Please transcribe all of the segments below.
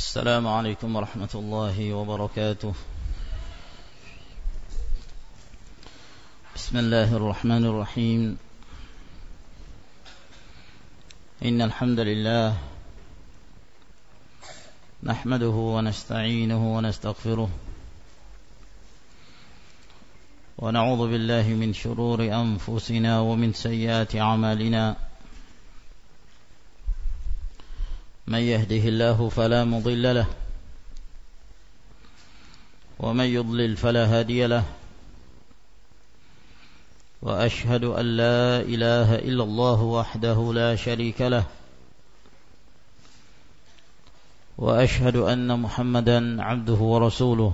السلام عليكم ورحمة الله وبركاته. بسم الله الرحمن الرحيم. إن الحمد لله نحمده ونستعينه ونستغفره ونعوذ بالله من شرور أنفسنا ومن سيئات أعمالنا. من يهده الله فلا مضل له ومن يضلل فلا هادي له وأشهد أن لا إله إلا الله وحده لا شريك له وأشهد أن محمدا عبده ورسوله.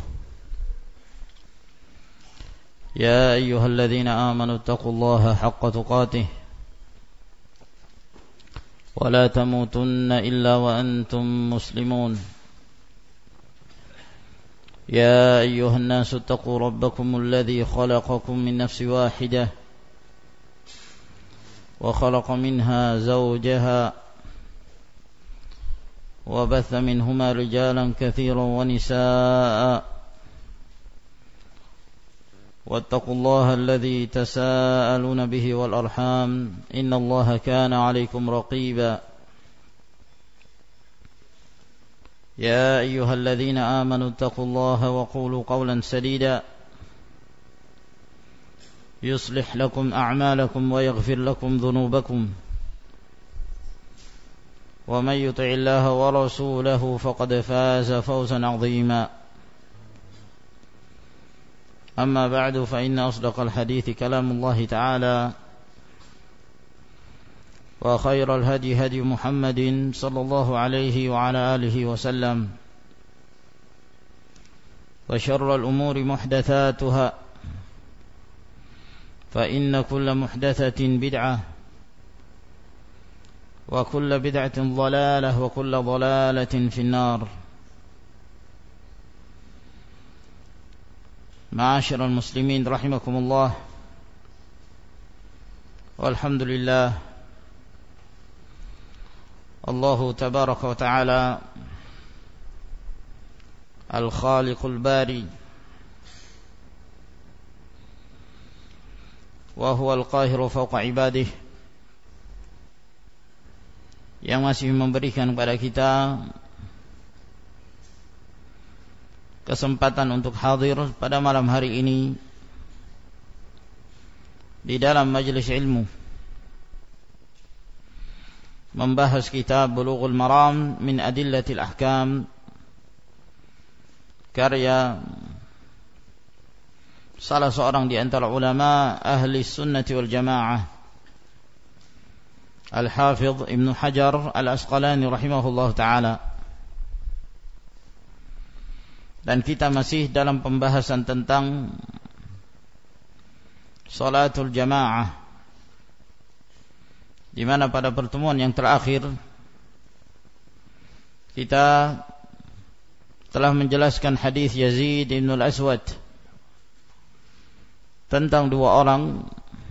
يا أيها الذين آمنوا اتقوا الله حق تقاته ولا تموتن إلا وأنتم مسلمون. يا أيها الناس اتقوا ربكم الذي خلقكم من نفس واحدة وخلق منها زوجها وبث منهما رجالا كثيرا ونساء واتقوا الله الذي تساءلون به والأرحام إن الله كان عليكم رقيبا. يا أيها الذين آمنوا اتقوا الله وقولوا قولا سديدا يصلح لكم أعمالكم ويغفر لكم ذنوبكم ومن يطع الله ورسوله فقد فاز فوزا عظيما. أما بعد فإن أصدق الحديث كلام الله تعالى وخير الهدي هدي محمد صلى الله عليه وعلى آله وسلم وشر الأمور محدثاتها فإن كل محدثة بدعة وكل بدعة ضلالة وكل ضلالة في النار. معاشر المسلمين رحمكم الله. والحمد لله الله تبارك وتعالى الخالق الباري وهو القاهر فوق عباده yang masih memberikan kepada kita kesempatan untuk hadir pada malam hari ini di dalam majelis ilmu membahas kitab Bulughul Maram min Adillatil Ahkam karya salah seorang di antara ulama ahli sunnati wal jamaah Al-Hafidh Ibnu Hajar Al-Asqalani rahimahullah ta'ala. Dan kita masih dalam pembahasan tentang salatul jamaah, di mana pada pertemuan yang terakhir kita telah menjelaskan hadis Yazid bin Al-Aswad tentang dua orang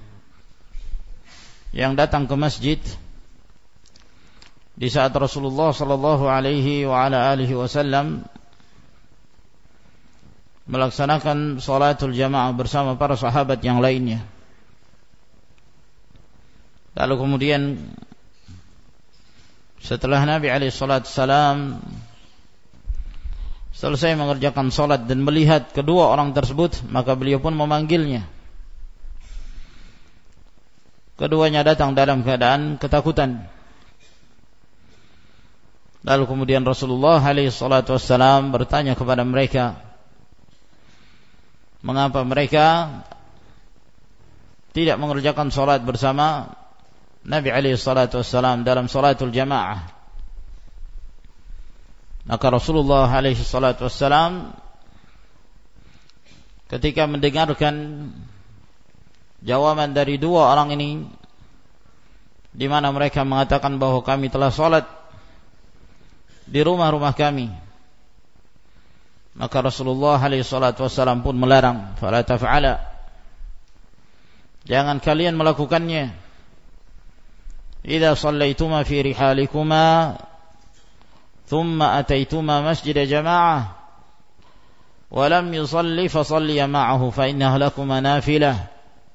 yang datang ke masjid di saat Rasulullah sallallahu alaihi wa ala alihi wasallam melaksanakan salatul jamaah bersama para sahabat yang lainnya. Lalu kemudian setelah Nabi alaihi salatu wasallam selesai mengerjakan salat dan melihat kedua orang tersebut, maka beliau pun memanggilnya. Keduanya datang dalam keadaan ketakutan. Lalu kemudian Rasulullah alaihi salatu wasallam bertanya kepada mereka, mengapa mereka tidak mengerjakan salat bersama Nabi alaihi salatu wassalam dalam salatul jamaah? Maka Rasulullah alaihi salatu wassalam ketika mendengarkan jawaban dari dua orang ini, di mana mereka mengatakan bahwa kami telah salat di rumah-rumah kami, maka Rasulullah alaihi salatu wasallam pun melarang, fala taf'ala, jangan kalian melakukannya. Idza shallaituma fi rihalikuma thumma ataituma masjid jama'ah wa lam yusalli fasalli ma'ahu fa innaha lakuma nafilah.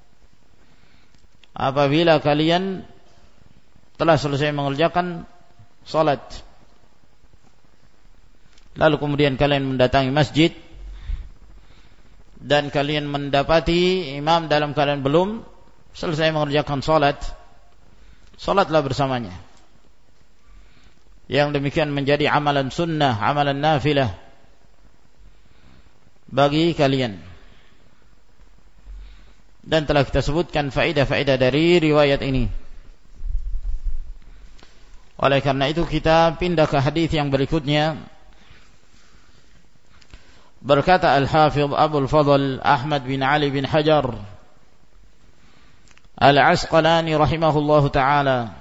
Apabila kalian telah selesai mengerjakan salat, lalu kemudian kalian mendatangi masjid dan kalian mendapati imam dalam keadaan belum selesai mengerjakan salat, salatlah bersamanya. Yang demikian menjadi amalan sunnah, amalan nafilah bagi kalian. Dan telah kita sebutkan faedah-faedah dari riwayat ini. Oleh karena itu kita pindah ke hadis yang berikutnya. Berkata Al-Hafidh Abul Fadl Ahmad bin Ali bin Hajar Al-Asqalani rahimahullahu ta'ala,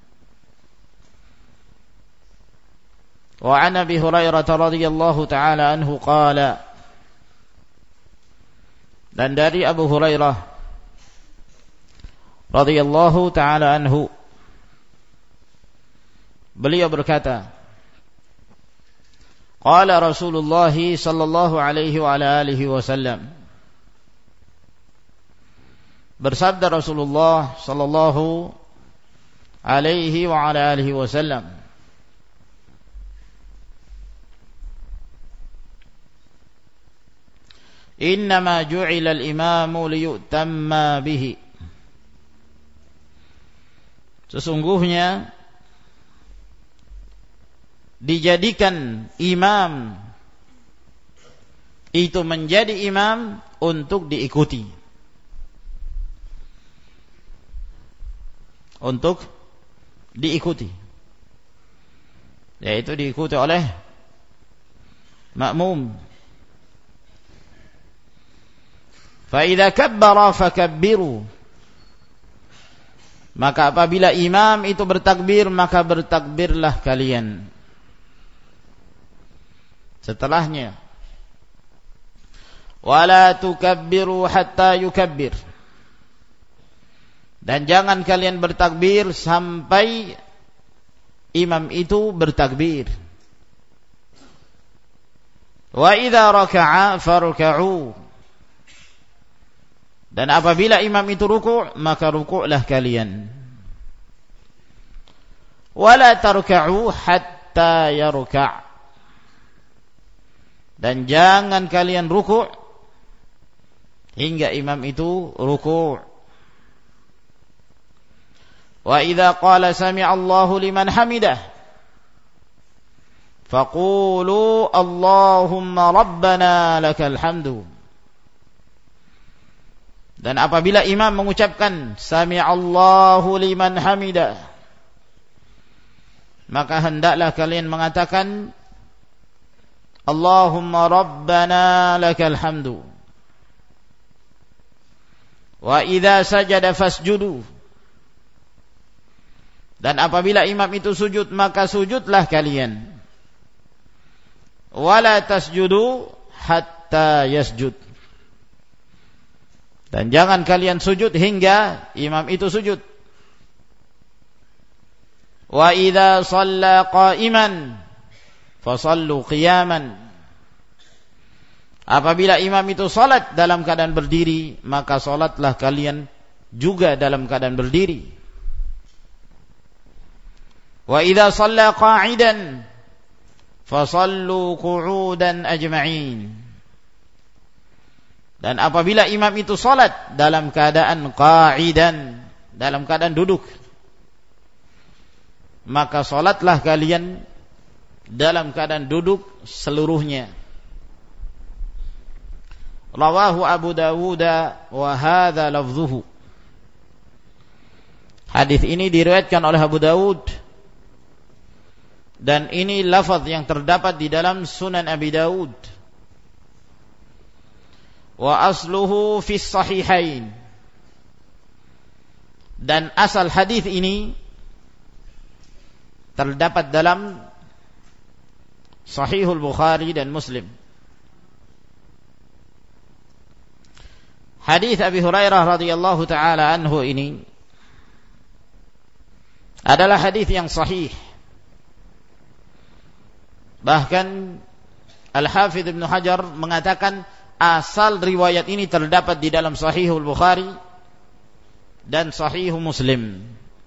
wa an Abi Hurairah radhiyallahu ta'ala anhu qala, dan dari Abu Hurairah radhiyallahu ta'ala anhu, beliau berkata, qala Rasulullah sallallahu alaihi wa ala alihi wasallam, bersabda Rasulullah sallallahu alaihi wa ala alihi wasallam, innama ju'ila al-imamu liyutamma bihi, sesungguhnya dijadikan imam itu menjadi imam untuk diikuti, untuk diikuti, yaitu diikuti oleh makmum. Fa idza kabbara fakabbiru, maka apabila imam itu bertakbir, maka bertakbirlah kalian setelahnya. Wala tukabbiru hatta yukabbir, dan jangan kalian bertakbir sampai imam itu bertakbir. Wa idza raka'a farka'u, dan apabila imam itu ruku', maka ruku'lah kalian. Wala tarka'u hatta yarka', dan jangan kalian ruku' hingga imam itu ruku'. Wa idza qala sami'allahu liman hamidah faqulu Allahumma rabbana lakal hamdu, dan apabila imam mengucapkan sami'allahu liman hamidah, maka hendaklah kalian mengatakan Allahumma rabbana lakal hamdu. Wa idza sajada fasjudu, dan apabila imam itu sujud, maka sujudlah kalian. Wala tasjudu hatta yasjud, dan jangan kalian sujud hingga imam itu sujud. Wa idza shalla qa'iman fasallu qiyaman, apabila imam itu salat dalam keadaan berdiri, maka salatlah kalian juga dalam keadaan berdiri. Wa idza shalla qa'idan fasallu qu'udan ajma'in, dan apabila imam itu salat dalam keadaan qa'idan, dalam keadaan duduk, maka salatlah kalian dalam keadaan duduk seluruhnya. Rawahu Abu Dawud wa hadza lafzuhu, hadis ini diriwayatkan oleh Abu Dawud, dan ini lafaz yang terdapat di dalam Sunan Abi Dawud. Wa asluhu fis sahihain, dan asal hadis ini terdapat dalam Sahihul Bukhari dan Muslim. Hadis Abi Hurairah radhiyallahu taala anhu ini adalah hadis yang sahih, Bahkan Al-Hafidz Ibnu Hajar mengatakan asal riwayat ini terdapat di dalam Sahihul Bukhari dan Sahih Muslim.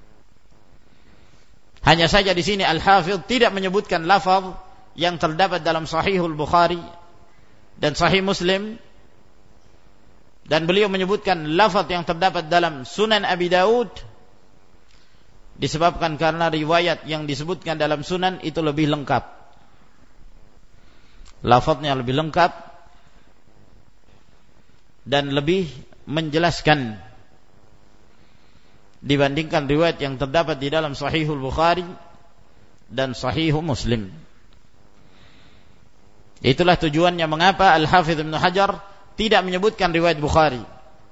Hanya saja di sini Al-Hafidz tidak menyebutkan lafaz yang terdapat dalam Sahihul Bukhari dan Sahih Muslim, dan beliau menyebutkan lafaz yang terdapat dalam Sunan Abi Daud disebabkan karena riwayat yang disebutkan dalam Sunan itu lebih lengkap, lafaznya lebih lengkap dan lebih menjelaskan dibandingkan riwayat yang terdapat di dalam Sahihul Bukhari dan Sahih Muslim. Itulah tujuannya mengapa Al-Hafidz Ibnu Hajar tidak menyebutkan riwayat Bukhari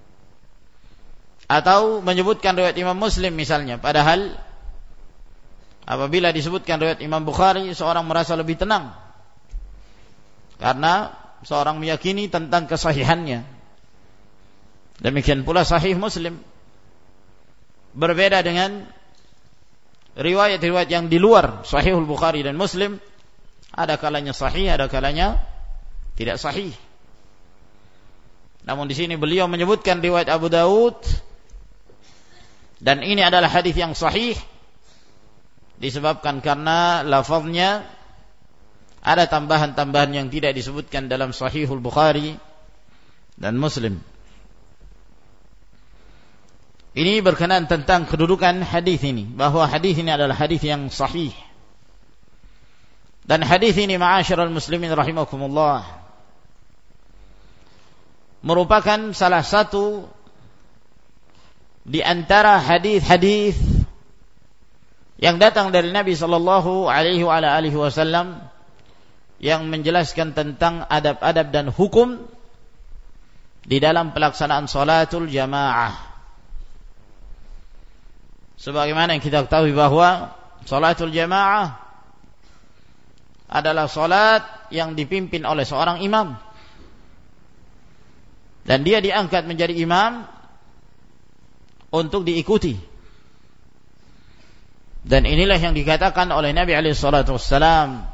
atau menyebutkan riwayat Imam Muslim misalnya, padahal apabila disebutkan riwayat Imam Bukhari seorang merasa lebih tenang karena seorang meyakini tentang kesahihannya. Demikian pula Sahih Muslim, berbeda dengan riwayat-riwayat yang di luar Sahihul Bukhari dan Muslim, ada kalanya sahih, ada kalanya tidak sahih. Namun di sini beliau menyebutkan riwayat Abu Daud dan ini adalah hadis yang sahih disebabkan karena lafaznya ada tambahan-tambahan yang tidak disebutkan dalam Sahihul Bukhari dan Muslim. Ini berkenaan tentang kedudukan hadis ini, bahwa hadis ini adalah hadis yang sahih. Dan hadis ini ma'asyiral muslimin rahimakumullah merupakan salah satu di antara hadis-hadis yang datang dari Nabi sallallahu alaihi wasallam yang menjelaskan tentang adab-adab dan hukum di dalam pelaksanaan salatul jamaah. Sebagaimana yang kita ketahui bahwa salatul jamaah adalah salat yang dipimpin oleh seorang imam, dan dia diangkat menjadi imam untuk diikuti. Dan inilah yang dikatakan oleh Nabi alaihi salatu wassalam,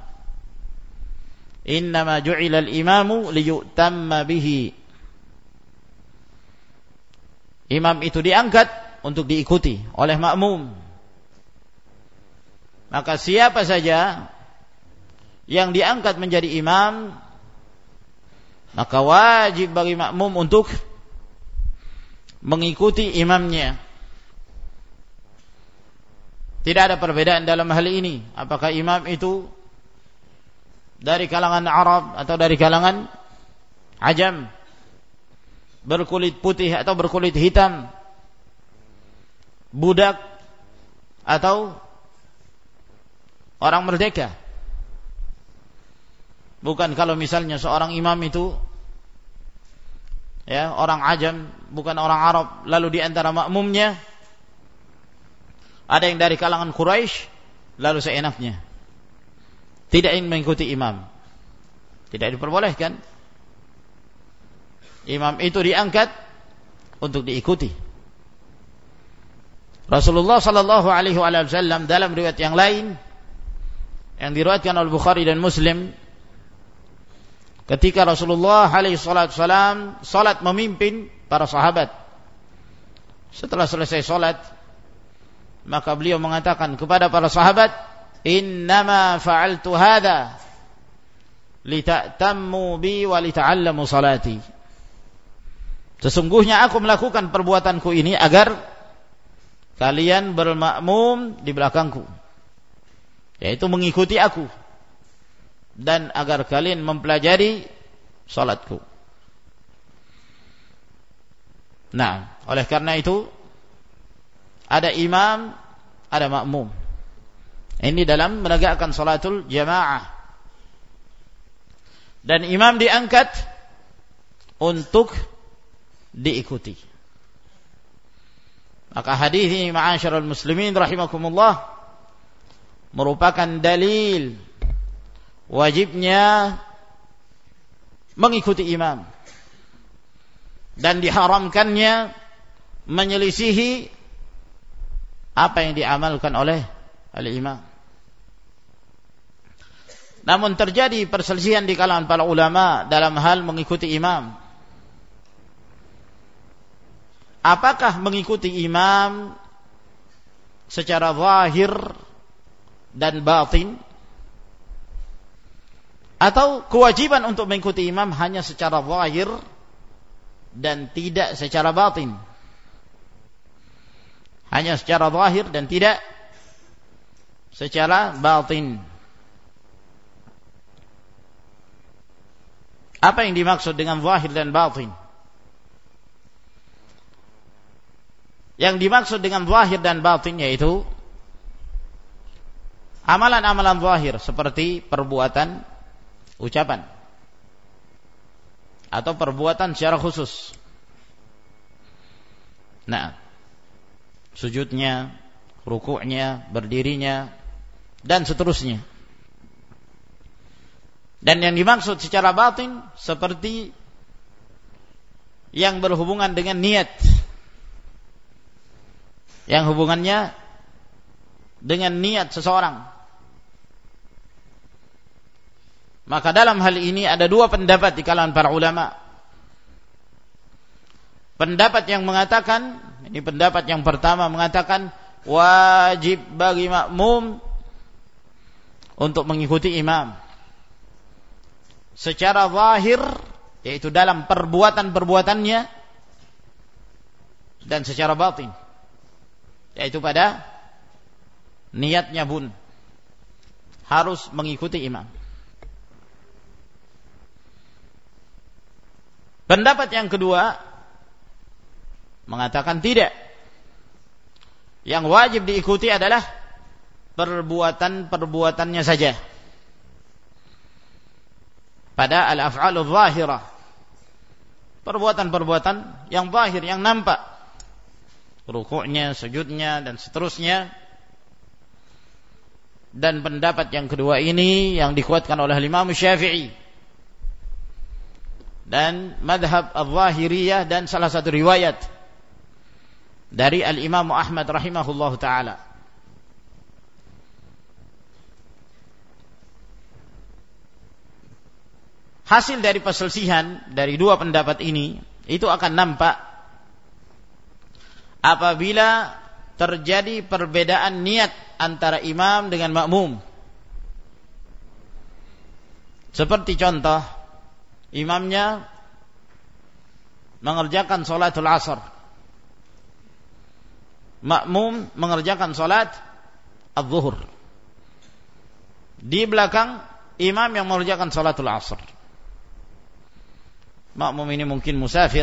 innama ju'ila al-imamu liyu'tamma bihi. Imam itu diangkat untuk diikuti oleh makmum. Maka siapa saja yang diangkat menjadi imam, maka wajib bagi makmum untuk mengikuti imamnya. Tidak ada perbedaan dalam hal ini, apakah imam itu dari kalangan Arab atau dari kalangan Ajam, berkulit putih atau berkulit hitam, budak atau orang merdeka. Bukan kalau misalnya seorang imam itu orang Ajam, bukan orang Arab, lalu di antara makmumnya ada yang dari kalangan Quraisy, lalu seenaknya tidak ingin mengikuti imam, tidak diperbolehkan. Imam itu diangkat untuk diikuti. Rasulullah sallallahu alaihi wasallam dalam riwayat yang lain yang diriwayatkan oleh Bukhari dan Muslim, ketika Rasulullah alaihi wasallam salat memimpin para sahabat, setelah selesai salat maka beliau mengatakan kepada para sahabat, innama fa'altu hadza lita'tammu bi wa lita'allamu salati. Sesungguhnya aku melakukan perbuatanku ini agar kalian bermakmum di belakangku, yaitu mengikuti aku, dan agar kalian mempelajari salatku. Nah, oleh karena itu ada imam, ada makmum. Ini dalam menegakkan salatul jamaah. Dan imam diangkat untuk diikuti. Maka hadis ini ma'asyiral muslimin rahimakumullah merupakan dalil wajibnya mengikuti imam dan diharamkannya menyelisihi apa yang diamalkan oleh al-imam. Namun terjadi perselisihan di kalangan para ulama dalam hal mengikuti imam. Apakah mengikuti imam secara zahir dan batin, atau kewajiban untuk mengikuti imam hanya secara zahir dan tidak secara batin? Hanya secara zahir dan tidak secara batin. Apa yang dimaksud dengan zahir dan batin? Yang dimaksud dengan zahir dan batin yaitu amalan-amalan zahir seperti perbuatan, ucapan, atau perbuatan secara khusus. Nah, sujudnya, rukuknya, berdirinya, dan seterusnya. Dan yang dimaksud secara batin seperti yang berhubungan dengan niat, yang hubungannya dengan niat seseorang. Maka dalam hal ini ada dua pendapat di kalangan para ulama. Pendapat yang mengatakan, ini pendapat yang pertama mengatakan wajib bagi makmum untuk mengikuti imam secara zahir, yaitu dalam perbuatan-perbuatannya, dan secara batin, yaitu pada niatnya pun harus mengikuti imam. Pendapat yang kedua mengatakan tidak. Yang wajib diikuti adalah perbuatan-perbuatannya saja. Pada al-af'alul zahirah, perbuatan-perbuatan yang zahir, yang nampak, rukuknya, sujudnya, dan seterusnya. Dan pendapat yang kedua ini yang dikuatkan oleh Imam Syafi'i dan madhab al-zahiriyah, dan salah satu riwayat dari al-Imam Ahmad rahimahullahu ta'ala. Hasil dari perselisihan dari dua pendapat ini itu akan nampak apabila terjadi perbedaan niat antara imam dengan makmum. Seperti contoh, imamnya mengerjakan salatul asar, makmum mengerjakan salat az-zuhur. Di belakang imam yang mengerjakan salatul asar. Makmum ini mungkin musafir,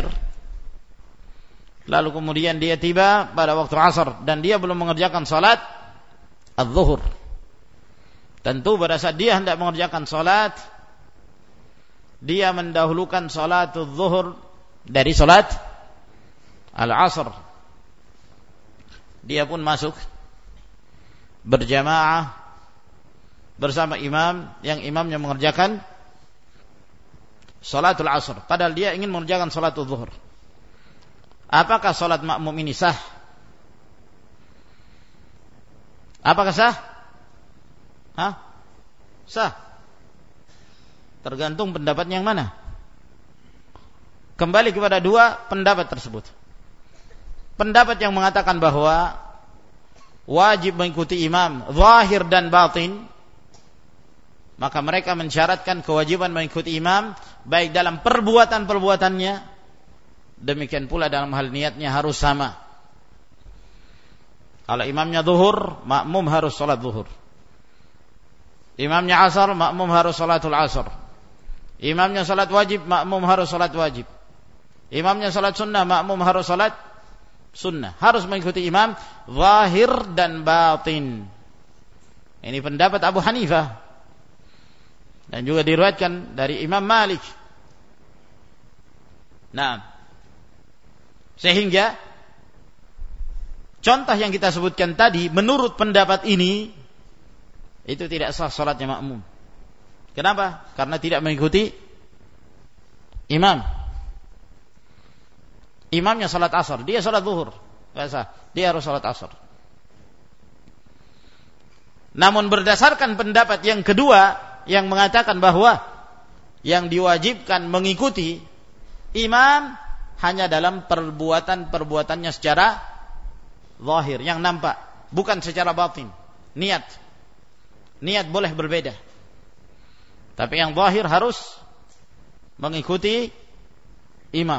lalu kemudian dia tiba pada waktu asar dan dia belum mengerjakan salat az-zuhur. Tentu pada saat dia hendak mengerjakan salat, dia mendahulukan salatul zuhur dari salat al-asr. Dia pun masuk berjamaah bersama imam yang imamnya mengerjakan salatul asr, padahal dia ingin mengerjakan salatul zuhur. Apakah salat makmum ini sah? Apakah sah? Sah. Tergantung pendapat yang mana. Kembali kepada dua pendapat tersebut. Pendapat yang mengatakan bahwa wajib mengikuti imam zahir dan batin, maka mereka mensyaratkan kewajiban mengikuti imam baik dalam perbuatan-perbuatannya, demikian pula dalam hal niatnya harus sama. Kalau imamnya zuhur, makmum harus salat zuhur. Imamnya asar, makmum harus salatul asar. Imamnya salat wajib, makmum harus salat wajib. Imamnya salat sunnah, makmum harus salat sunnah. Harus mengikuti imam zahir dan batin. Ini pendapat Abu Hanifah, dan juga diriwayatkan dari Imam Malik. Nah, sehingga contoh yang kita sebutkan tadi, menurut pendapat ini itu tidak sah salatnya makmum. Kenapa? Karena tidak mengikuti imam. Imamnya salat asar, dia salat zuhur, tidak sah. Dia harus salat asar. Namun berdasarkan pendapat yang kedua, yang mengatakan bahwa yang diwajibkan mengikuti imam hanya dalam perbuatan-perbuatannya secara zahir, yang nampak, bukan secara batin. Niat boleh berbeda, tapi yang zahir harus mengikuti imam.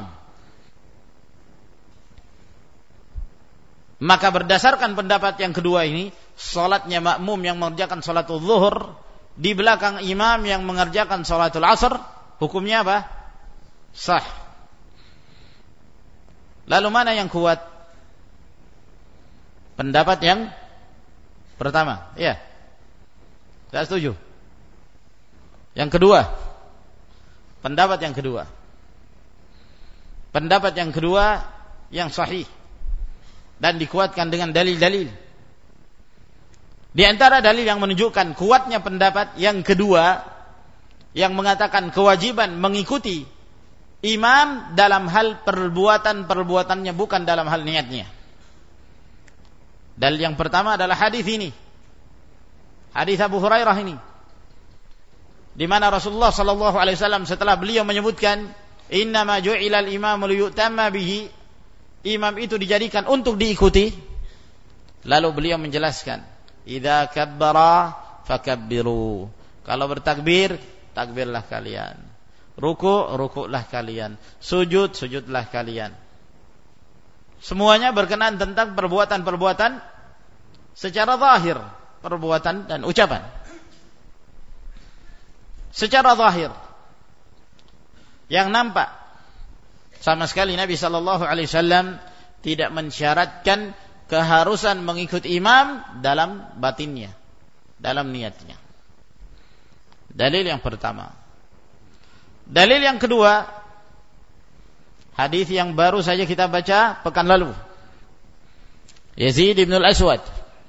Maka berdasarkan pendapat yang kedua ini, salatnya makmum yang mengerjakan salatul zuhur di belakang imam yang mengerjakan salatul asr, hukumnya apa? Sah. Lalu mana yang kuat? Pendapat yang pertama. Ya, saya setuju. Yang kedua, pendapat yang kedua. Pendapat yang kedua yang sahih dan dikuatkan dengan dalil-dalil. Di antara dalil yang menunjukkan kuatnya pendapat yang kedua, yang mengatakan kewajiban mengikuti imam dalam hal perbuatan-perbuatannya, bukan dalam hal niatnya. Dalil yang pertama adalah hadis ini, hadis Abu Hurairah ini, di mana Rasulullah sallallahu alaihi wasallam setelah beliau menyebutkan innama ju'ilal imamu liyutamma bihi, imam itu dijadikan untuk diikuti, lalu beliau menjelaskan, idza kabbara fakabbiru, kalau bertakbir, takbirlah kalian, rukuklah kalian, sujudlah kalian. Semuanya berkenaan tentang perbuatan-perbuatan secara zahir, perbuatan dan ucapan. Secara zahir, yang nampak, sama sekali Nabi sallallahu alaihi wasallam tidak mensyaratkan keharusan mengikut imam dalam batinnya, dalam niatnya. Dalil yang pertama. Dalil yang kedua, hadis yang baru saja kita baca pekan lalu, Yazid bin al-Aswad,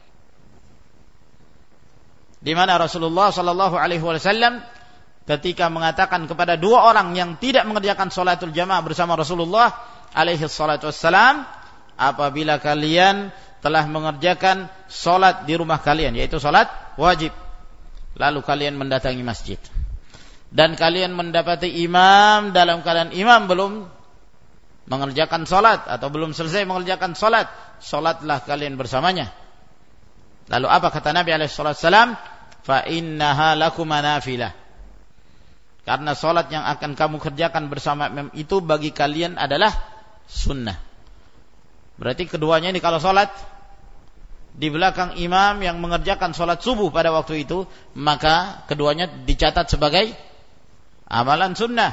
di mana Rasulullah sallallahu alaihi wasallam ketika mengatakan kepada dua orang yang tidak mengerjakan salatul jamaah bersama Rasulullah alaihi salatu wassalam, apabila kalian telah mengerjakan salat di rumah kalian, yaitu salat wajib, lalu kalian mendatangi masjid dan kalian mendapati imam dalam keadaan imam belum mengerjakan salat atau belum selesai mengerjakan salat, salatlah kalian bersamanya. Lalu apa kata Nabi alaihi salatu wassalam? Fa innaha lakum nafilah, karena salat yang akan kamu kerjakan bersama imam itu bagi kalian adalah sunnah. Berarti keduanya ini kalau salat di belakang imam yang mengerjakan salat subuh pada waktu itu, maka keduanya dicatat sebagai amalan sunnah.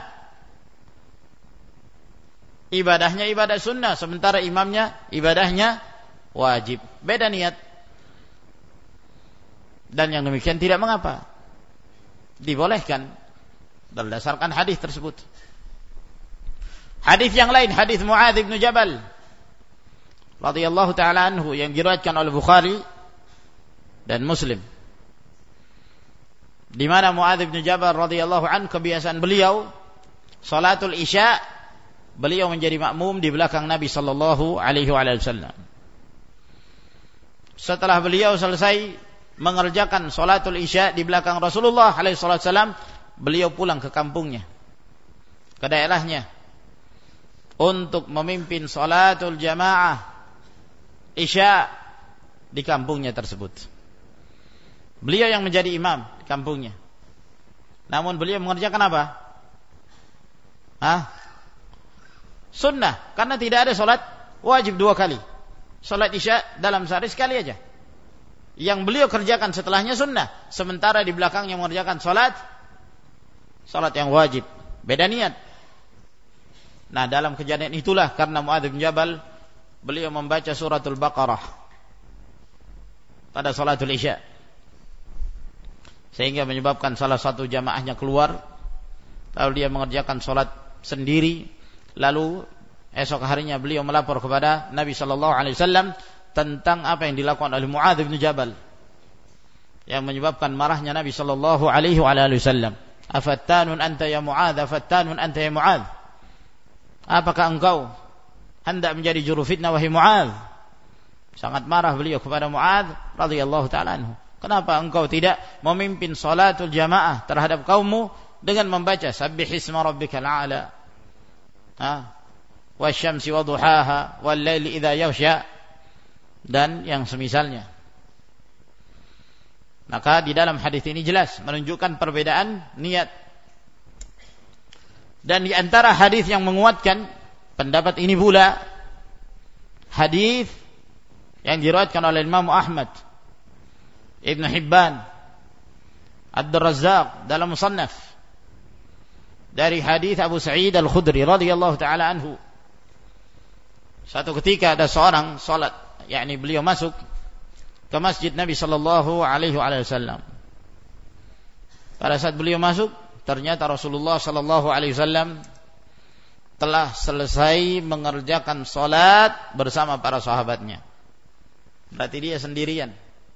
Ibadahnya ibadah sunnah, sementara imamnya ibadahnya wajib. Beda niat. Dan yang demikian tidak mengapa, dibolehkan berdasarkan hadis tersebut. Hadis yang lain, hadis Muadz bin Jabal radhiyallahu taala anhu yang diriwayatkan oleh Bukhari dan Muslim, di mana Muadz bin Jabal radhiyallahu anhu, kebiasaan beliau salatul isya, beliau menjadi makmum di belakang Nabi sallallahu alaihi wasallam. Setelah beliau selesai mengerjakan salatul isya di belakang Rasulullah alaihi wasallam, beliau pulang ke kampungnya, ke daerahnya, untuk memimpin salatul jamaah isya di kampungnya tersebut. Beliau yang menjadi imam di kampungnya, namun beliau mengerjakan apa? Sunnah, karena tidak ada salat wajib dua kali. Salat isya dalam sehari sekali aja. Yang beliau kerjakan setelahnya sunnah, sementara di belakangnya mengerjakan salat yang wajib. Beda niat. Nah, dalam kejadian itulah karena Muadz bin Jabal beliau membaca suratul Baqarah pada salatul isya, sehingga menyebabkan salah satu jamaahnya keluar, lalu dia mengerjakan salat sendiri. Lalu esok harinya beliau melapor kepada Nabi sallallahu alaihi wasallam tentang apa yang dilakukan oleh Muadz bin Jabal, yang menyebabkan marahnya Nabi sallallahu alaihi wasallam. Afattanun anta ya Muadz, afattanun anta ya Muadz, apakah engkau hendak menjadi juru fitnah wahai Muadz? Sangat marah beliau kepada Muadz radhiyallahu taala anhu. Kenapa engkau tidak memimpin salatul jamaah terhadap kaummu dengan membaca sabbihisma rabbikal a'la, wasyamsi waduhaha wal laili idza yaghsha dan yang semisalnya. Maka di dalam hadis ini jelas menunjukkan perbedaan niat. Dan di antara hadis yang menguatkan pendapat ini pula hadis yang diriwayatkan oleh Imam Ahmad, Ibn Hibban, Ad-Razzaq dalam Musannaf dari hadis Abu Sa'id Al-Khudri radhiyallahu taala anhu. Satu ketika ada seorang salat, yakni beliau masuk ke masjid Nabi sallallahu alaihi wasallam. Pada saat beliau masuk, ternyata Rasulullah sallallahu alaihi wasallam telah selesai mengerjakan salat bersama para sahabatnya. Berarti dia sendirian.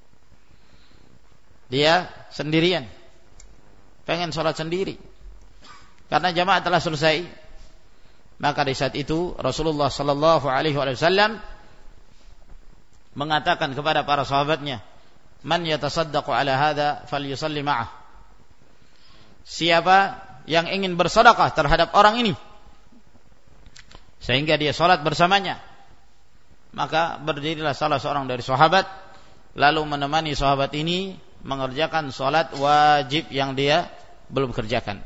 Pengen salat sendiri. Karena jamaah telah selesai. Maka di saat itu Rasulullah sallallahu alaihi wasallam mengatakan kepada para sahabatnya, "Man yatasaddaqu ala hadha falyusalli ma'ah." Siapa yang ingin bersedekah terhadap orang ini sehingga dia salat bersamanya, maka berdirilah salah seorang dari sahabat lalu menemani sahabat ini mengerjakan salat wajib yang dia belum kerjakan.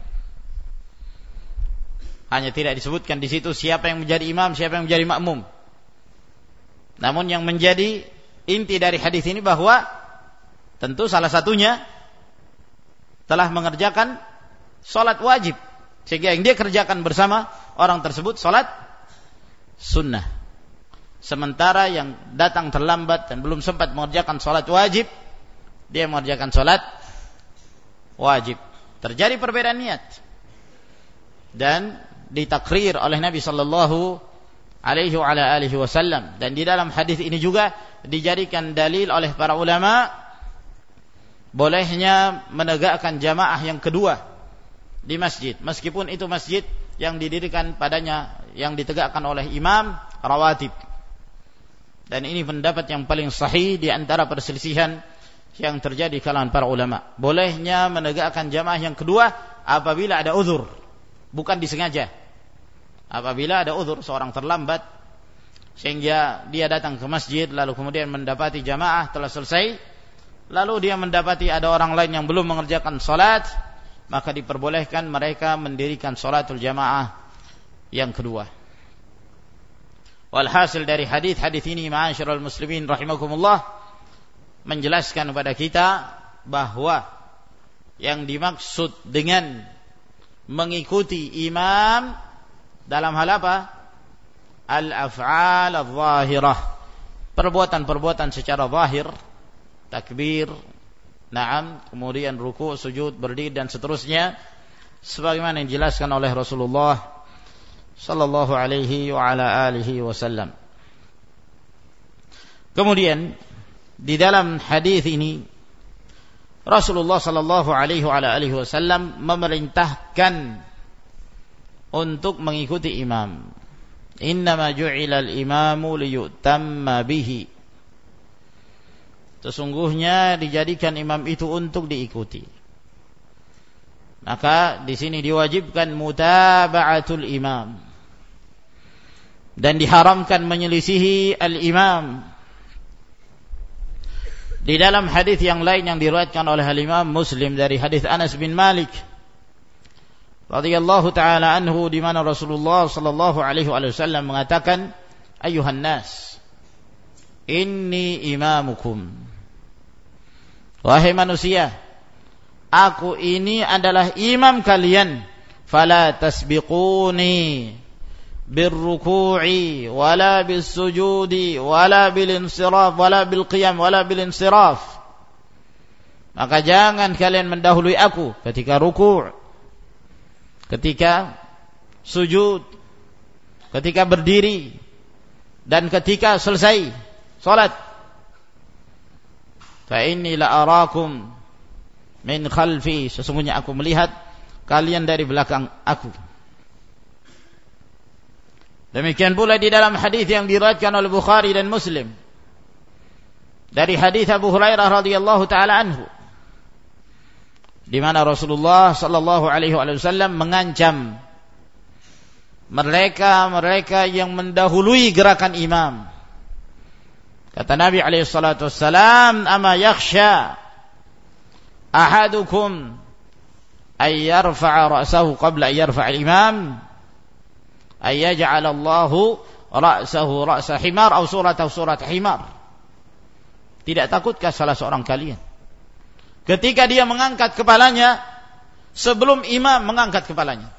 Hanya tidak disebutkan di situ siapa yang menjadi imam, siapa yang menjadi makmum. Namun yang menjadi inti dari hadis ini bahwa tentu salah satunya telah mengerjakan salat wajib, sehingga yang dia kerjakan bersama orang tersebut salat sunnah. Sementara yang datang terlambat dan belum sempat mengerjakan salat wajib, dia mengerjakan salat wajib. Terjadi perbedaan niat dan ditakrir oleh Nabi sallallahu alaihi wa ala alihi wasallam. Dan di dalam hadis ini juga dijadikan dalil oleh para ulama bolehnya menegakkan jamaah yang kedua di masjid, meskipun itu masjid yang didirikan padanya, yang ditegakkan oleh imam rawatib. Dan ini pendapat yang paling sahih di antara perselisihan yang terjadi kalangan para ulama. Bolehnya menegakkan jamaah yang kedua apabila ada uzur, bukan disengaja. Apabila ada uzur, seorang terlambat sehingga dia datang ke masjid lalu kemudian mendapati jamaah telah selesai, lalu dia mendapati ada orang lain yang belum mengerjakan salat, maka diperbolehkan mereka mendirikan salatul jamaah yang kedua. Walhasil dari hadis ini, ma'asyiral muslimin rahimakumullah, menjelaskan kepada kita bahwa yang dimaksud dengan mengikuti imam dalam hal apa? Al-af'al al-zahirah, perbuatan-perbuatan secara zahir, takbir, na'am, kemudian ruku', sujud, berdiri dan seterusnya, sebagaimana yang dijelaskan oleh Rasulullah sallallahu alaihi wa ala alihi wasallam. Kemudian di dalam hadis ini Rasulullah sallallahu alaihi wa ala alihi wasallam memerintahkan untuk mengikuti imam. Innama ju'ilal imamu liyutamma bihi. Sesungguhnya dijadikan imam itu untuk diikuti. Maka di sini diwajibkan mutaba'atul imam dan diharamkan menyelisihi al-imam. Di dalam hadis yang lain yang diriwayatkan oleh Imam Muslim dari hadis Anas bin Malik radhiyallahu taala anhu, di mana Rasulullah sallallahu alaihi wasallam mengatakan, "Ayuhan nas, inni imamukum." Wahai manusia, aku ini adalah imam kalian. Fala tasbiquni birruku'i wala bisujudi wala bilinsiraf wala bilqiyam wala bilinsiraf. Maka jangan kalian mendahului aku ketika ruku', ketika sujud, ketika berdiri, dan ketika selesai salat. Fa inni la arakum min khalfi, sesungguhnya aku melihat kalian dari belakang aku. Demikian pula di dalam hadis yang diriwayatkan oleh Bukhari dan Muslim dari hadis Abu Hurairah radhiyallahu taala anhu, di mana Rasulullah sallallahu alaihi wasallam mengancam mereka yang mendahului gerakan imam. Kata Nabi alaihi salatu wassalam, "Ama yakhsha ahadukum ay yarfa'a ra'sahu qabla an yarfa'a al-imam ay yaj'ala Allahu ra'sahu ra'sa himar aw suratahu surat himar." Tidak takutkah salah seorang kalian ketika dia mengangkat kepalanya sebelum imam mengangkat kepalanya?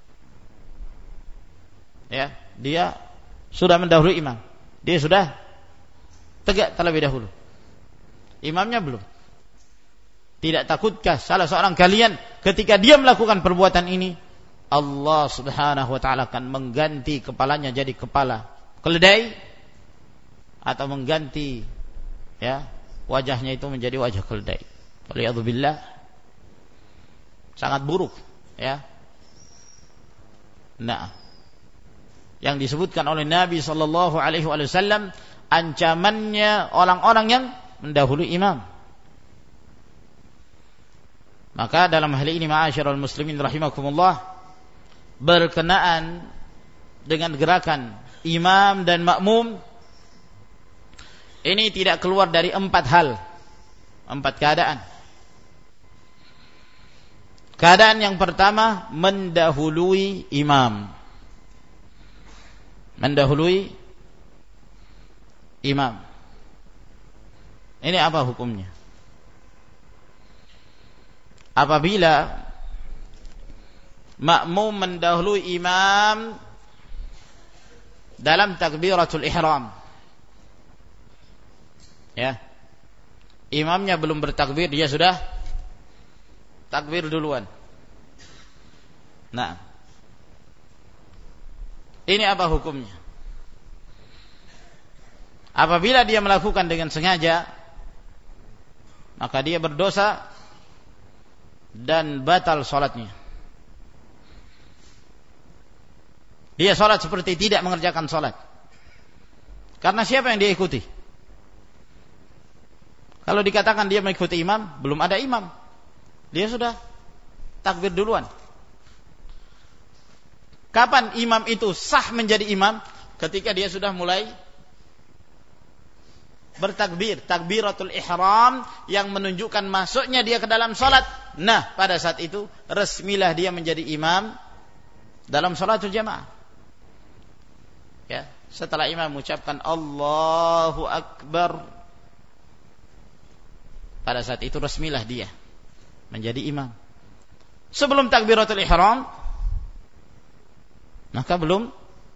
Ya, dia sudah mendahului imam. Dia sudah tegak terlebih dahulu. Imamnya belum. Tidak takutkah salah seorang kalian ketika dia melakukan perbuatan ini, Allah Subhanahu wa taala akan mengganti kepalanya jadi kepala keledai, atau mengganti ya wajahnya itu menjadi wajah keledai. Waliyadzubillah. Sangat buruk, ya. Nah, yang disebutkan oleh Nabi sallallahu alaihi wasallam ancamannya orang-orang yang mendahului imam. Maka dalam hal ini ma'asyiral muslimin rahimakumullah, berkenaan dengan gerakan imam dan makmum ini tidak keluar dari 4 hal, 4 keadaan. Keadaan yang pertama, mendahului imam. Mendahului imam. Ini apa hukumnya? Apabila makmum mendahului imam dalam takbiratul ihram, ya, imamnya belum bertakbir, dia sudah takbir duluan. Nah, ini apa hukumnya? Apabila dia melakukan dengan sengaja, maka dia berdosa dan batal salatnya. Dia salat seperti tidak mengerjakan salat. Karena siapa yang dia ikuti? Kalau dikatakan dia mengikuti imam, belum ada imam, dia sudah takbir duluan. Kapan imam itu sah menjadi imam? Ketika dia sudah mulai bertakbir, takbiratul ihram yang menunjukkan masuknya dia ke dalam salat. Nah, pada saat itu resmilah dia menjadi imam dalam salatul jamaah. Ya, setelah imam mengucapkan Allahu Akbar, pada saat itu resmilah dia menjadi imam. Sebelum takbiratul ihram, maka belum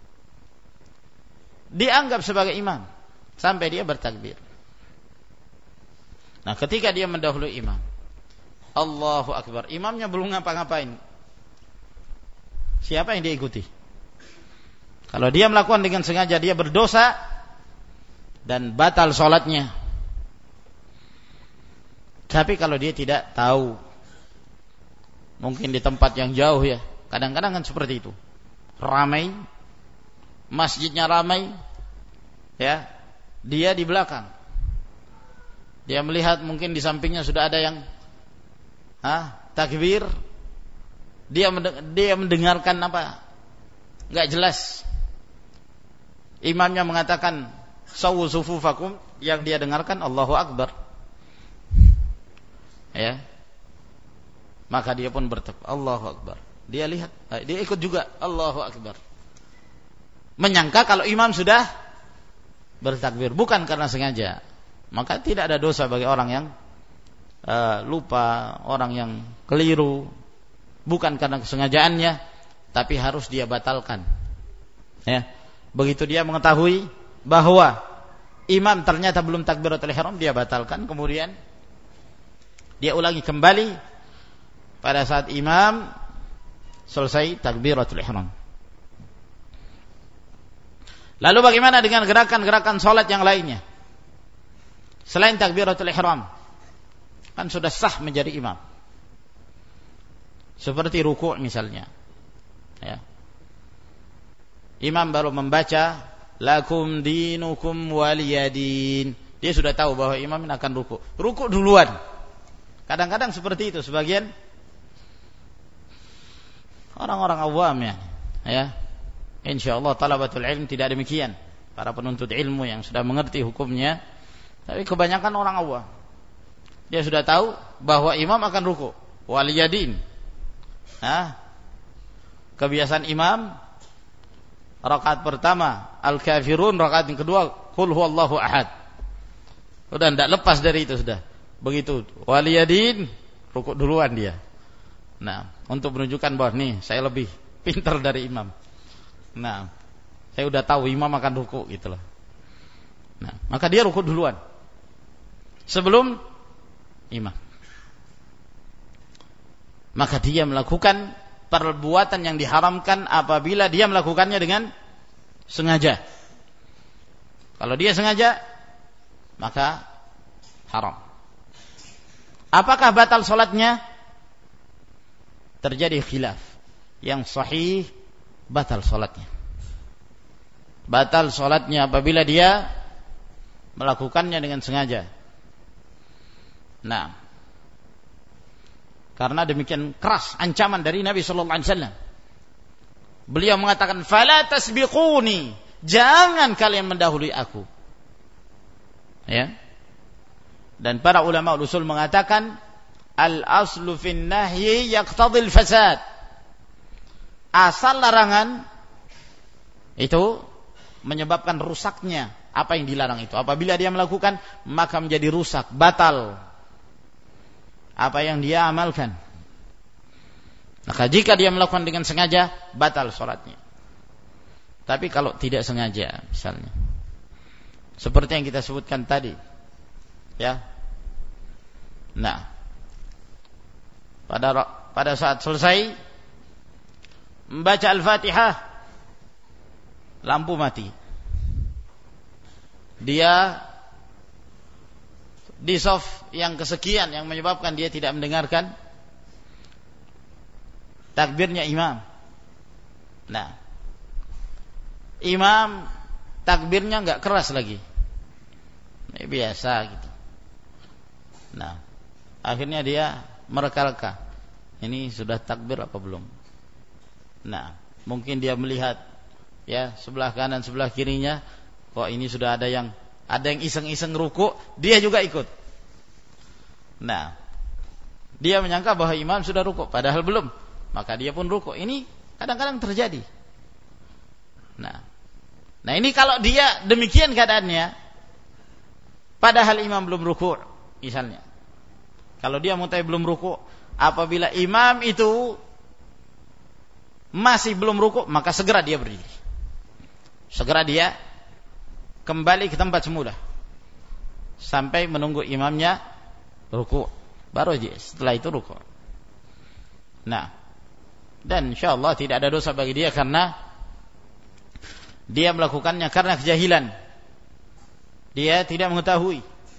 dianggap sebagai imam sampai dia bertakbir. Nah, ketika dia mendahului imam, Allahu Akbar, imamnya belum ngapa-ngapain, siapa yang dia ikuti? Kalau dia melakukan dengan sengaja, dia berdosa dan batal salatnya. Tapi kalau dia tidak tahu, mungkin di tempat yang jauh, ya, kadang-kadang kan seperti itu, ramai, masjidnya ramai, ya, dia di belakang, dia melihat mungkin di sampingnya sudah ada yang takbir, dia mendengarkan apa, nggak jelas, imamnya mengatakan sawu sufufakum, yang dia dengarkan Allahu Akbar, ya, maka dia pun bertakbir Allahu Akbar, dia lihat, dia ikut juga Allahu Akbar, menyangka kalau imam sudah bertakbir, bukan karena sengaja. Maka tidak ada dosa bagi orang yang lupa, orang yang keliru, bukan karena kesengajaannya, tapi harus dia batalkan. Ya, begitu dia mengetahui bahwa imam ternyata belum takbiratul ihram, dia batalkan, kemudian dia ulangi kembali pada saat imam selesai takbiratul ihram. Lalu bagaimana dengan gerakan-gerakan salat yang lainnya selain takbiratul ihram? Kan sudah sah menjadi imam, seperti ruku' misalnya, ya. Imam baru membaca lakum dinukum waliyadin, Dia sudah tahu bahwa imam akan ruku. Ruku duluan. Kadang-kadang seperti itu sebagian orang-orang awam ya. Insyaallah talabatul ilm tidak demikian. Para penuntut ilmu yang sudah mengerti hukumnya, tapi kebanyakan orang awam. Dia sudah tahu bahwa imam akan ruku. Waliyadin. Kebiasaan imam rakaat pertama al-kafirun, rakaat yang kedua qul huwallahu ahad. Sudah tidak lepas dari itu sudah. Begitu waliyadin, rukuk duluan dia. Nah, untuk menunjukkan bahwa nih saya lebih pintar dari imam. Nah, saya sudah tahu imam akan rukuk gitu loh. Nah, maka dia rukuk duluan sebelum imam. Maka dia melakukan perbuatan yang diharamkan apabila dia melakukannya dengan sengaja. Kalau dia sengaja, maka haram. Apakah batal salatnya? Terjadi khilaf. Yang sahih batal salatnya. Batal salatnya apabila dia melakukannya dengan sengaja. Nah, karena demikian keras ancaman dari Nabi sallallahu alaihi wasallam. Beliau mengatakan, "Fala tasbiquni." Jangan kalian mendahului aku. Ya. Dan para ulama usul mengatakan, al-aslu fin nahyi yaqtadil fasad. Asal larangan itu menyebabkan rusaknya apa yang dilarang itu. Apabila dia melakukan, maka menjadi rusak, batal apa yang dia amalkan. Maka jika dia melakukan dengan sengaja, batal salatnya. Tapi kalau tidak sengaja, misalnya seperti yang kita sebutkan tadi, ya. Nah, pada saat selesai membaca Al-Fatihah, lampu mati. Dia di shaf yang kesekian yang menyebabkan dia tidak mendengarkan takbirnya imam. Nah, imam takbirnya enggak keras lagi. Biasa gitu. Nah, akhirnya dia mereka-reka. Ini sudah takbir apa belum? Nah, mungkin dia melihat ya sebelah kanan sebelah kirinya, kok ini sudah ada yang iseng-iseng ruku, dia juga ikut. Nah, dia menyangka bahwa imam sudah ruku, padahal belum. Maka dia pun ruku. Ini kadang-kadang terjadi. Nah ini kalau dia demikian keadaannya, padahal imam belum ruku, misalnya. Kalau dia mengetahui belum ruku, apabila imam itu masih belum ruku, maka segera dia berdiri. Segera dia kembali ke tempat semula sampai menunggu imamnya ruku, baru setelah itu ruku. Nah, dan insyaallah tidak ada dosa bagi dia karena dia melakukannya karena kejahilan. Dia tidak mengetahui.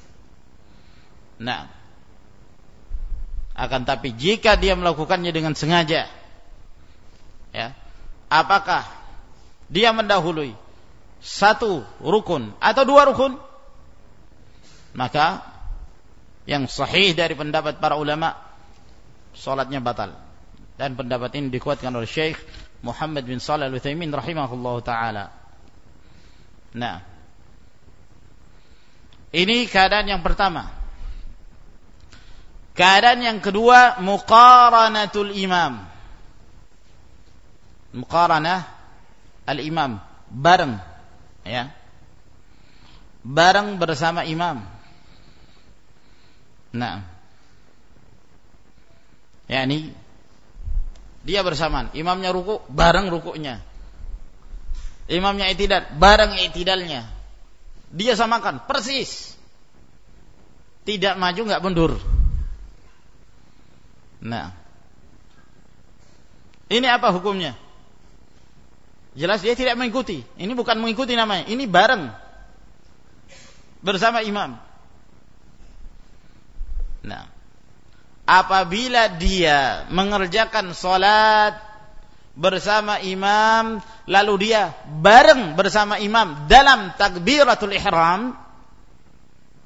Nah, akan tapi jika dia melakukannya dengan sengaja, ya, apakah dia mendahului satu rukun atau dua rukun, maka yang sahih dari pendapat para ulama, salatnya batal. Dan pendapat ini dikuatkan oleh Syekh Muhammad bin Shalih Al-Utsaimin rahimahullahu taala. Nah, ini keadaan yang pertama. Keadaan yang kedua, muqaranatul imam. Muqaranah al-imam, bareng, ya. Bareng bersama imam. Nah, yakni dia bersamaan, imamnya ruku, bareng rukuknya. Imamnya i'tidal, bareng i'tidalnya. Dia samakan persis. Tidak maju, enggak mundur. Nah, ini apa hukumnya? Jelas dia tidak mengikuti. Ini bukan mengikuti namanya, ini bareng bersama imam. Nah, apabila dia mengerjakan salat bersama imam, lalu dia bareng bersama imam dalam takbiratul ihram,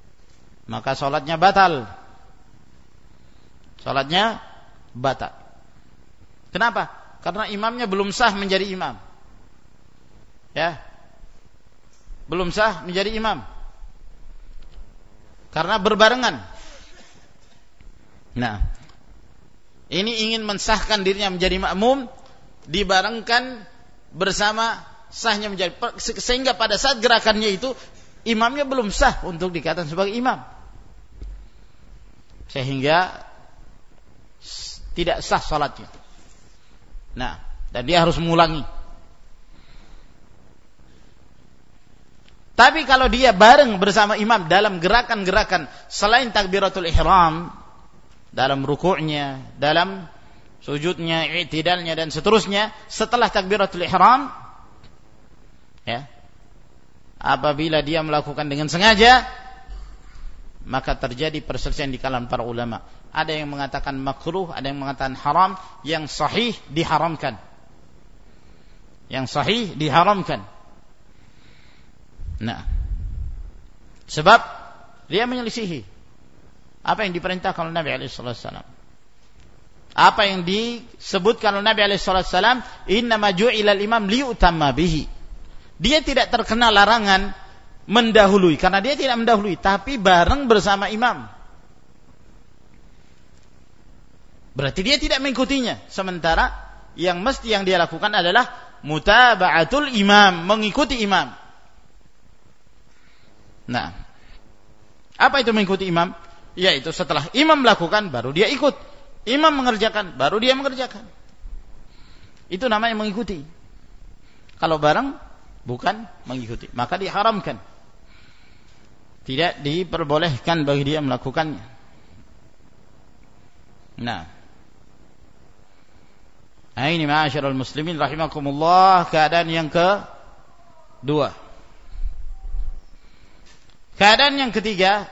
maka salatnya batal. Salatnya batal. Kenapa? Karena imamnya belum sah menjadi imam. Ya. Belum sah menjadi imam. Karena berbarengan. Nah, ini ingin mensahkan dirinya menjadi makmum dibarengkan bersama sahnya menjadi, sehingga pada saat gerakannya itu imamnya belum sah untuk dikatakan sebagai imam, sehingga tidak sah salatnya. Nah, dan dia harus mengulangi. Tapi kalau dia bareng bersama imam dalam gerakan-gerakan selain takbiratul ihram, dalam rukuknya, dalam sujudnya, i'tidalnya dan seterusnya, setelah takbiratul ihram, ya, apabila dia melakukan dengan sengaja, maka terjadi perselisihan di kalangan para ulama. Ada yang mengatakan makruh, ada yang mengatakan haram, yang sahih diharamkan. Yang sahih diharamkan. Nah, sebab dia menyelisihi apa yang diperintahkan oleh Nabi SAW. Apa yang disebutkan oleh Nabi SAW, innama ju'ilal imam liyutamma bihi. Dia tidak terkena larangan mendahului, karena dia tidak mendahului, tapi bareng bersama imam. Berarti dia tidak mengikutinya. Sementara yang mesti yang dia lakukan adalah mutaba'atul imam, mengikuti imam. Nah, apa itu mengikuti imam? Yaitu setelah imam melakukan, baru dia ikut. Imam mengerjakan, baru dia mengerjakan. Itu namanya mengikuti. Kalau bareng, bukan mengikuti, maka diharamkan. Tidak diperbolehkan bagi dia melakukannya. Nah, ini ma'asyiral muslimin rahimakumullah, keadaan yang kedua. Keadaan yang ketiga,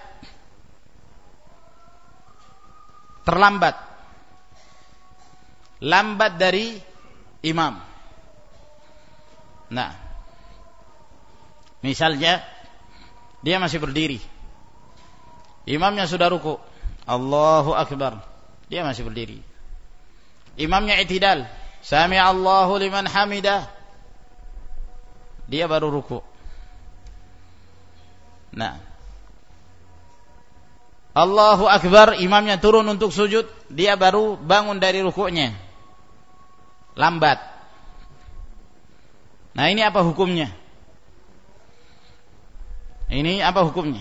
terlambat. Lambat dari imam. Nah, misalnya dia masih berdiri, imamnya sudah ruku, Allahu Akbar, dia masih berdiri. Imamnya i'tidal, Sami Allahu liman hamidah, dia baru ruku. Nah, Allahu Akbar, imamnya turun untuk sujud, dia baru bangun dari rukuknya. Lambat. Nah, ini apa hukumnya? Ini apa hukumnya?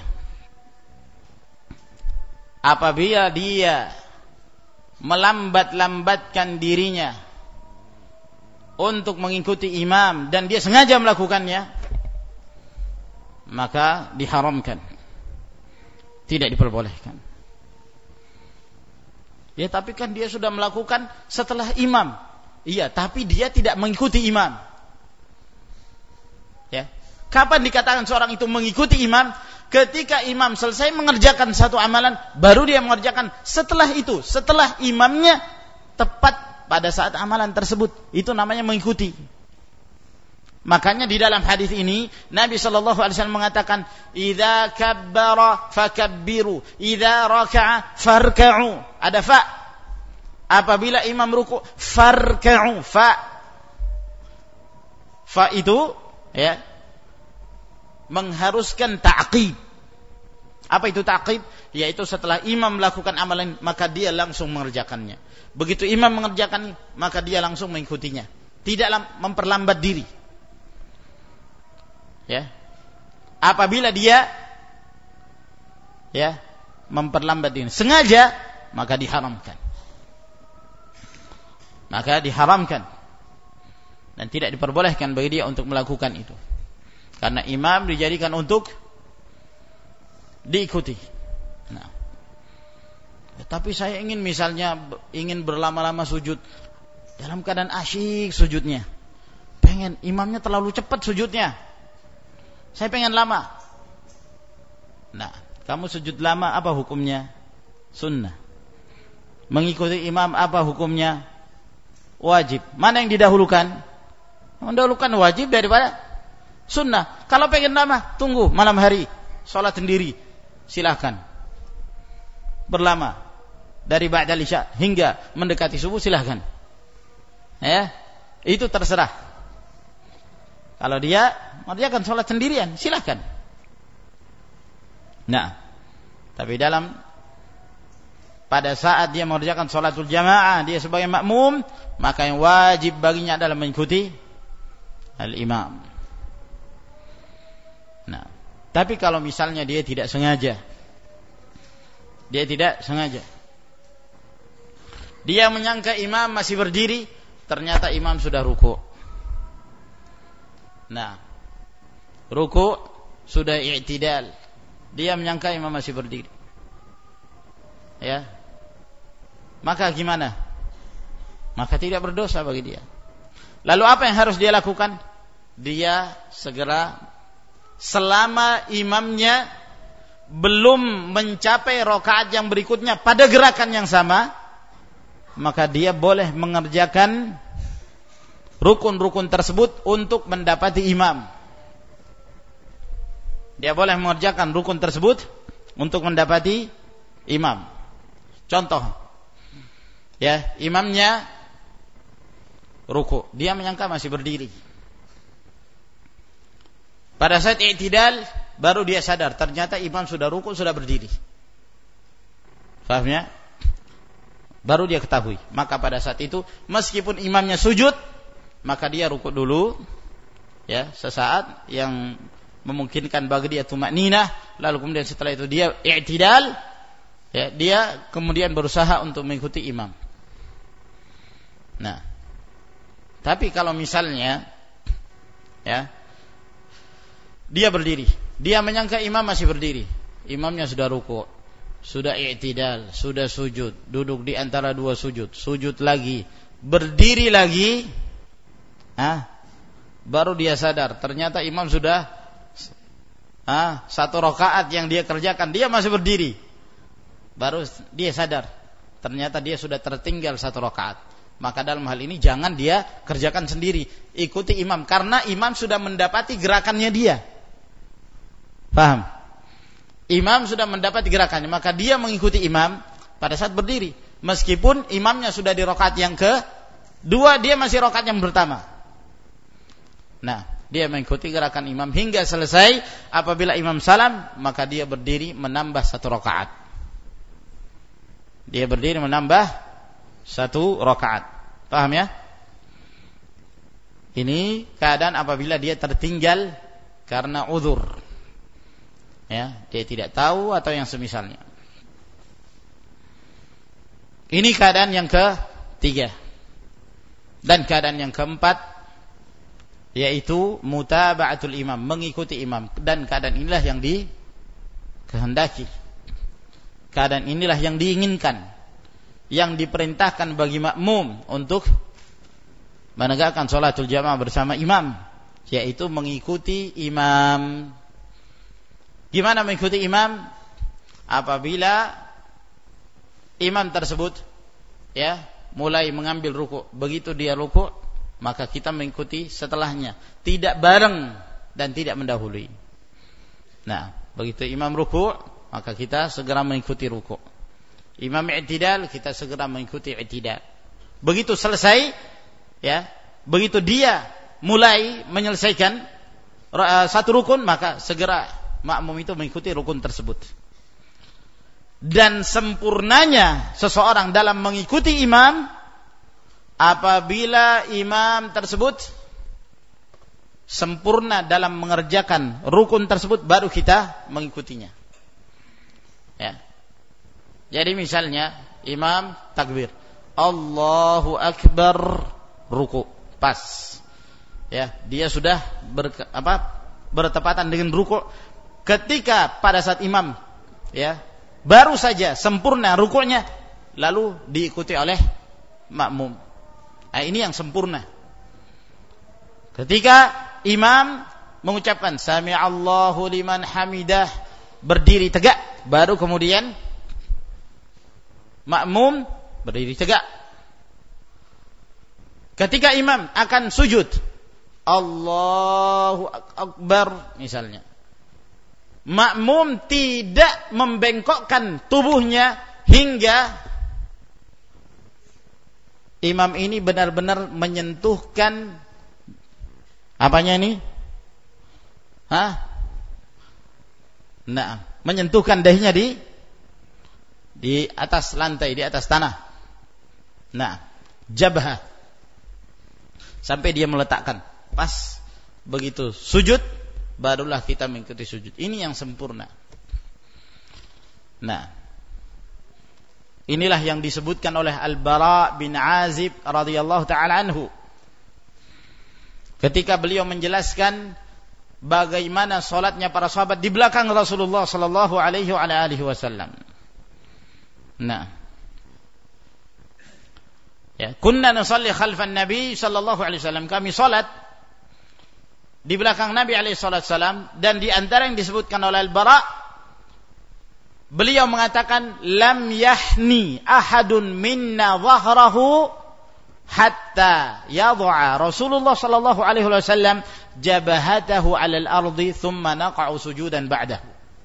Apabila dia melambat-lambatkan dirinya untuk mengikuti imam dan dia sengaja melakukannya, maka diharamkan, tidak diperbolehkan. Ya, tapi kan dia sudah melakukan setelah imam. Iya, tapi dia tidak mengikuti imam. Ya, kapan dikatakan seorang itu mengikuti imam? Ketika imam selesai mengerjakan satu amalan, baru dia mengerjakan setelah itu, setelah imamnya tepat pada saat amalan tersebut. Itu namanya mengikuti. Makanya di dalam hadis ini Nabi SAW mengatakan, idza kabbara fakabbiru, idza raka'a farka'u. Ada fa. Apabila imam ruku, farka'u. Fa itu, ya, mengharuskan ta'qib. Apa itu ta'qib? Yaitu setelah imam melakukan amalan, maka dia langsung mengerjakannya. Begitu imam mengerjakan, maka dia langsung mengikutinya. Tidak memperlambat diri. Ya. Apabila dia, ya, memperlambat diri sengaja, maka diharamkan. Maka diharamkan. Dan tidak diperbolehkan bagi dia untuk melakukan itu. Karena imam dijadikan untuk diikuti. Nah, tapi saya ingin misalnya berlama-lama sujud, dalam keadaan asyik sujudnya, pengen imamnya terlalu cepat sujudnya, saya pengen lama. Nah, kamu sujud lama apa hukumnya? Sunnah. Mengikuti imam apa hukumnya? Wajib. Mana yang didahulukan? Mendahulukan wajib daripada sunnah. Kalau pengen lama, tunggu malam hari, sholat sendiri, silahkan. berlama dari ba'dal isya hingga mendekati subuh, silahkan. Ya, itu terserah. Kalau dia mengerjakan sholat sendirian, silahkan. Nah, tapi pada saat dia mengerjakan sholatul jamaah, dia sebagai makmum, maka yang wajib baginya adalah mengikuti al-imam. Nah, tapi kalau misalnya dia tidak sengaja, dia menyangka imam masih berdiri, ternyata imam sudah ruku'. Nah, ruku' sudah i'tidal, dia menyangka imam masih berdiri. Ya, maka gimana? Maka tidak berdosa bagi dia. Lalu apa yang harus dia lakukan? Dia segera, selama imamnya belum mencapai rakaat yang berikutnya pada gerakan yang sama, maka dia boleh mengerjakan rukun-rukun tersebut untuk mendapati imam. Dia boleh mengerjakan rukun tersebut untuk mendapati imam. Contoh, ya, imamnya ruku', dia menyangka masih berdiri. Pada saat i'tidal baru dia sadar, ternyata imam sudah ruku', sudah berdiri. Fahamnya? Baru dia ketahui. Maka pada saat itu, meskipun imamnya sujud, maka dia ruku' dulu, ya, sesaat yang memungkinkan bagi dia tumakninah, lalu kemudian setelah itu dia i'tidal, ya, dia kemudian berusaha untuk mengikuti imam. Nah, tapi kalau misalnya, ya, dia berdiri, dia menyangka imam masih berdiri, imamnya sudah ruku', sudah i'tidal, sudah sujud, duduk di antara dua sujud, sujud lagi, berdiri lagi, baru dia sadar, ternyata imam sudah satu rakaat yang dia kerjakan, dia masih berdiri. Baru dia sadar, ternyata dia sudah tertinggal satu rakaat. Maka dalam hal ini jangan dia kerjakan sendiri, ikuti imam, karena imam sudah mendapati gerakannya dia. Paham? Imam sudah mendapati gerakannya, maka dia mengikuti imam pada saat berdiri, meskipun imamnya sudah di rakaat yang kedua, dia masih rakaat yang pertama. Nah, dia mengikuti gerakan imam hingga selesai. Apabila imam salam, maka dia berdiri menambah satu rakaat. Dia berdiri menambah satu rakaat. Paham ya? Ini keadaan apabila dia tertinggal karena uzur. Ya, dia tidak tahu atau yang semisalnya. Ini keadaan yang ketiga. Dan keadaan yang keempat, yaitu mutaba'atul imam, mengikuti imam. Dan keadaan inilah yang dikehendaki. Keadaan inilah yang diinginkan, yang diperintahkan bagi makmum untuk menegakkan sholatul jamaah bersama imam, yaitu mengikuti imam. Gimana mengikuti imam? Apabila imam tersebut, ya, mulai mengambil ruku', begitu dia ruku', maka kita mengikuti setelahnya, tidak bareng dan tidak mendahului. Nah, begitu imam ruku', maka kita segera mengikuti ruku'. Imam i'tidal, kita segera mengikuti i'tidal. Begitu selesai, ya, begitu dia mulai menyelesaikan satu rukun, maka segera makmum itu mengikuti rukun tersebut. Dan sempurnanya seseorang dalam mengikuti imam apabila imam tersebut sempurna dalam mengerjakan rukun tersebut, baru kita mengikutinya. Ya. Jadi misalnya imam takbir, Allahu Akbar, ruku, pas. Ya, dia sudah bertepatan dengan ruku. Ketika pada saat imam, ya, baru saja sempurna rukuknya, lalu diikuti oleh makmum. Nah, ini yang sempurna. Ketika imam mengucapkan Sami'allahu liman hamidah, berdiri tegak, baru kemudian makmum berdiri tegak. Ketika imam akan sujud, Allahu Akbar misalnya, makmum tidak membengkokkan tubuhnya hingga imam ini benar-benar menyentuhkan apanya ini? Nah, menyentuhkan dahinya di atas lantai, di atas tanah. Nah, jabhah, sampai dia meletakkan. Pas begitu sujud, barulah kita mengikuti sujud. Ini yang sempurna. Nah, inilah yang disebutkan oleh Al-Bara bin Azib radhiyallahu ta'ala anhu ketika beliau menjelaskan bagaimana salatnya para sahabat di belakang Rasulullah sallallahu alaihi wasallam. Nah, ya, kunna nusalli khalfan Nabi sallallahu alaihi wasallam, kami salat di belakang Nabi alaihi wasallam, dan di antara yang disebutkan oleh Al-Bara, beliau mengatakan lam yahni ahadun minna dhahrahu hatta yad'a Rasulullah sallallahu alaihi wasallam jabhatahu 'ala al-ardi thumma naqa'u sujudan ba'dahu.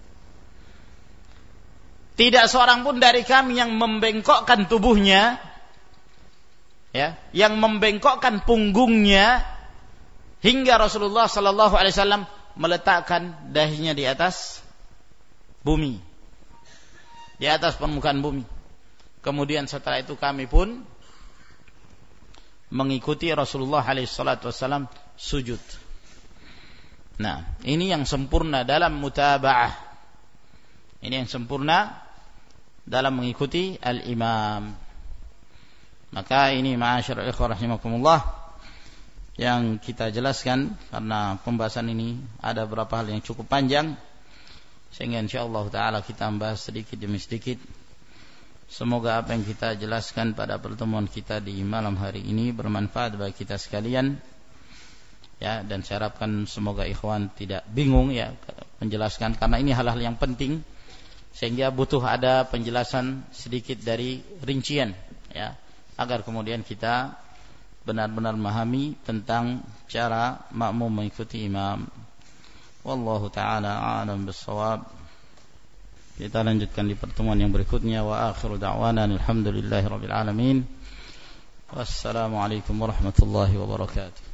Tidak seorang pun dari kami yang membengkokkan tubuhnya, ya, yang membengkokkan punggungnya hingga Rasulullah sallallahu alaihi wasallam meletakkan dahinya di atas bumi, di atas permukaan bumi. Kemudian setelah itu kami pun mengikuti Rasulullah alaihi salatu wasallam sujud. Nah, ini yang sempurna dalam mutaba'ah. Ini yang sempurna dalam mengikuti al-imam. Maka ini ma'asyiral ikhwah rahimakumullah yang kita jelaskan, karena pembahasan ini ada beberapa hal yang cukup panjang, sehingga insyaallah taala kita membahas sedikit demi sedikit. Semoga apa yang kita jelaskan pada pertemuan kita di malam hari ini bermanfaat bagi kita sekalian, ya, dan saya harapkan semoga ikhwan tidak bingung, ya, menjelaskan, karena ini hal-hal yang penting sehingga butuh ada penjelasan sedikit dari rincian, ya, agar kemudian kita benar-benar memahami tentang cara makmum mengikuti imam. Wallahu taala a'lam bissawab. Kita lanjutkan di pertemuan yang berikutnya. Wa akhiru da'wana alhamdulillahirabbil alamin. Wassalamualaikum warahmatullahi wabarakatuh.